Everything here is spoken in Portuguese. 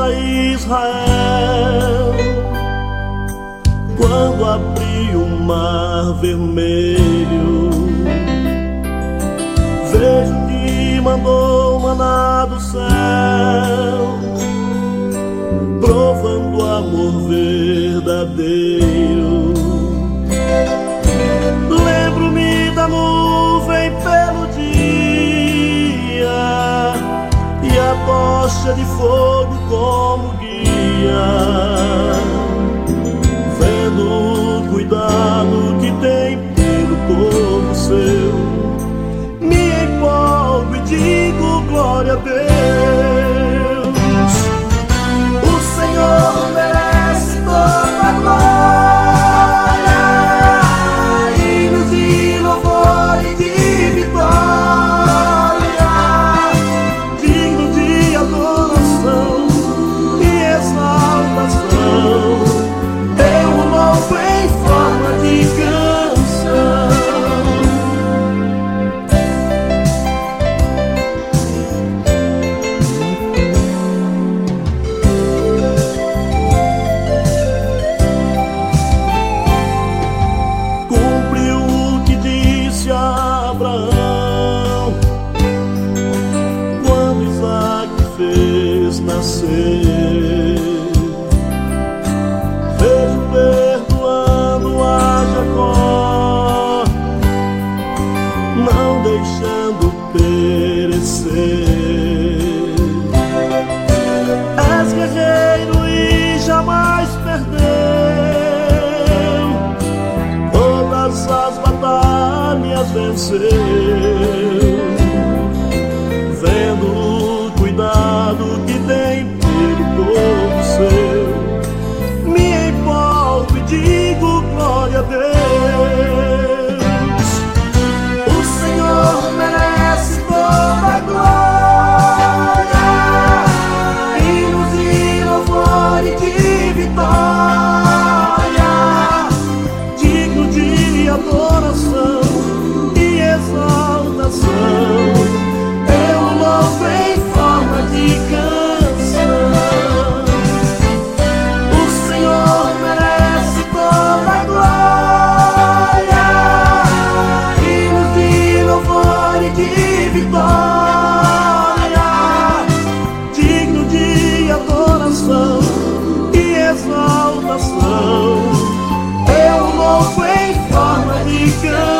a Israel quando abri o mar vermelho. Vejo que mandou maná do céu, provando o amor verdadeiro. Lembro-me da nuvem pelo dia e a tocha de fogo como guia, vendo o cuidado que tem pelo povo seu. Me empolgo e digo glória a Deus. O Senhor merece toda a glória, hinos de louvor e de vitória, digno de adoração e exaltação. Eu o louvo em forma de canção. Cumpriu o que disse a Abraão quando Isaac fez nascer. Vejo perdoando a Jacó, não deixando perecer. És guerreiro e jamais perdeu, todas as batalhas venceu. Vendo o cuidado que tem pelo povo seu, me empolgo e digo glória a Deus. O Senhor merece toda a glória, hinos de louvor e de vitória, digno de adoração e exaltação. Eu o louvo em forma de canção. O Senhor merece toda a glória, hinos de louvor e de vitória, digno de adoração e exaltação. Eu o louvo em forma de canção.